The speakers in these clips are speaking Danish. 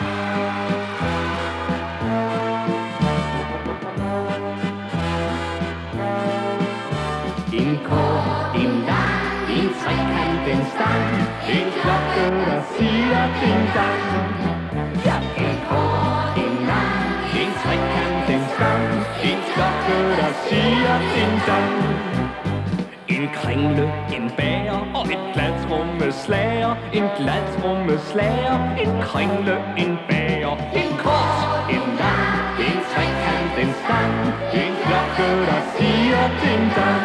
En kort, en lang, en trekant, en stang, en klokke, der siger ding-dang. Ja, en kort, en lang, en trekant, en stang, en klokke, der siger ding-dang. En kringle, en bager og et glattrummeslager, en glattrummeslager, en kringle, en bager, en kort, en lang, en trekant, en stang, en klokke, der siger ding-dang.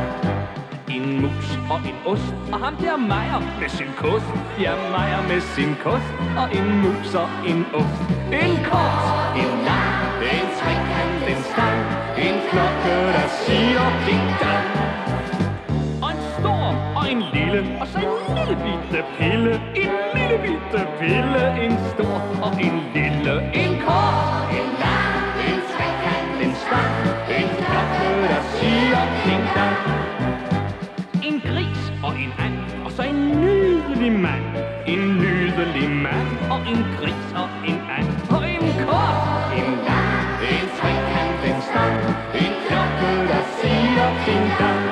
En mus og en ost, og ham der Meyer med sin kost. Ja, Meyer med sin kost, og en mus og en ost. En kort, en lang, en trekant, en stang, en klokke, der siger ding-dang. Og en stor og en lille, og så en lille bitte pille. En lille bitte pille, en stor og en lille. En kort, en lang, en trekant, en stang, en klokke, der siger ding-dang. En gris og en and, og så en nydelig mand. En nydelig mand, og en gris og en and. Og en kort, en lang, en trekant, en stang, en klokke, der siger ding-dang.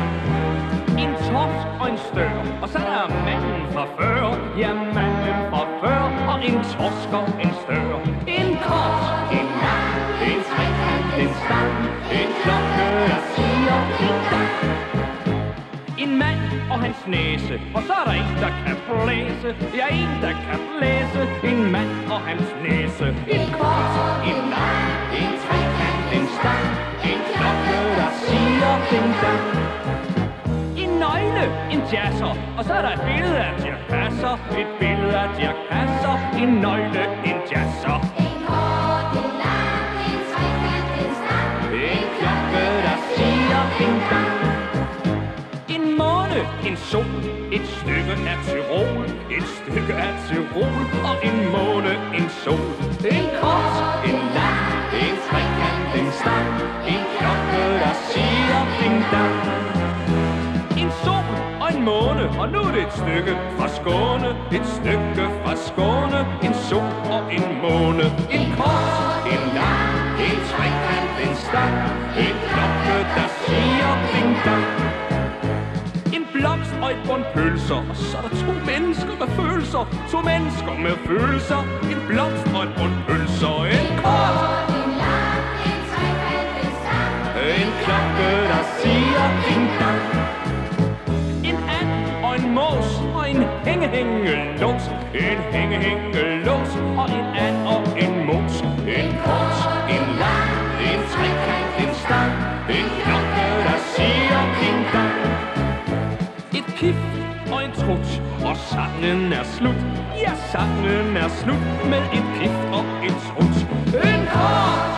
En torsk og en stør, og så er manden fra før. Ja, manden fra før, og en torsk og en stør. En kort, en lang, en trekant, en stang, en klokke, der siger ding-dang. En mand og hans næse, og så er der en, der kan blæse. Ja, en, der kan blæse. En mand og hans næse. En kort, en lang, en trekant, en stang, en klokke, der siger ding-dang. En nøgle, en jazzer, og så er der et billede af Dirch Passer. Et billede af Dirch Passer. En nøgle, en jazzer. En kort, en lang, en trekant, en stang, en klokke, der siger ding-dang. En måne, en sol, et stykke af Tyrol, et stykke af Tyrol, og en måne, en sol. En kort, en lang, en trekant, en stang, en klokke, der siger ding-dang. En sol og en måne, og nu er det et stykke fra Skåne, et stykke fra Skåne, en sol og en måne. En kort, en lang, en trekant, en stang, en klokke, der siger ding-dang. En blomst og et bund pølser, og så er der to mennesker med følelser. To mennesker med følelser. En blomst og et bund pølser. En kort, en lang, en trekant, en stang, en klokke, der siger ding-dang. En and og en mås og en hænge-hænge-lås. En hænge-hænge-lås og en and og en mås. En kort, en lang, en trekant, en stang, en klokke, der siger ding-dang. Et pif og en trut, og sangen er slut. Ja, sangen er slut med et pif og en trut. En kort,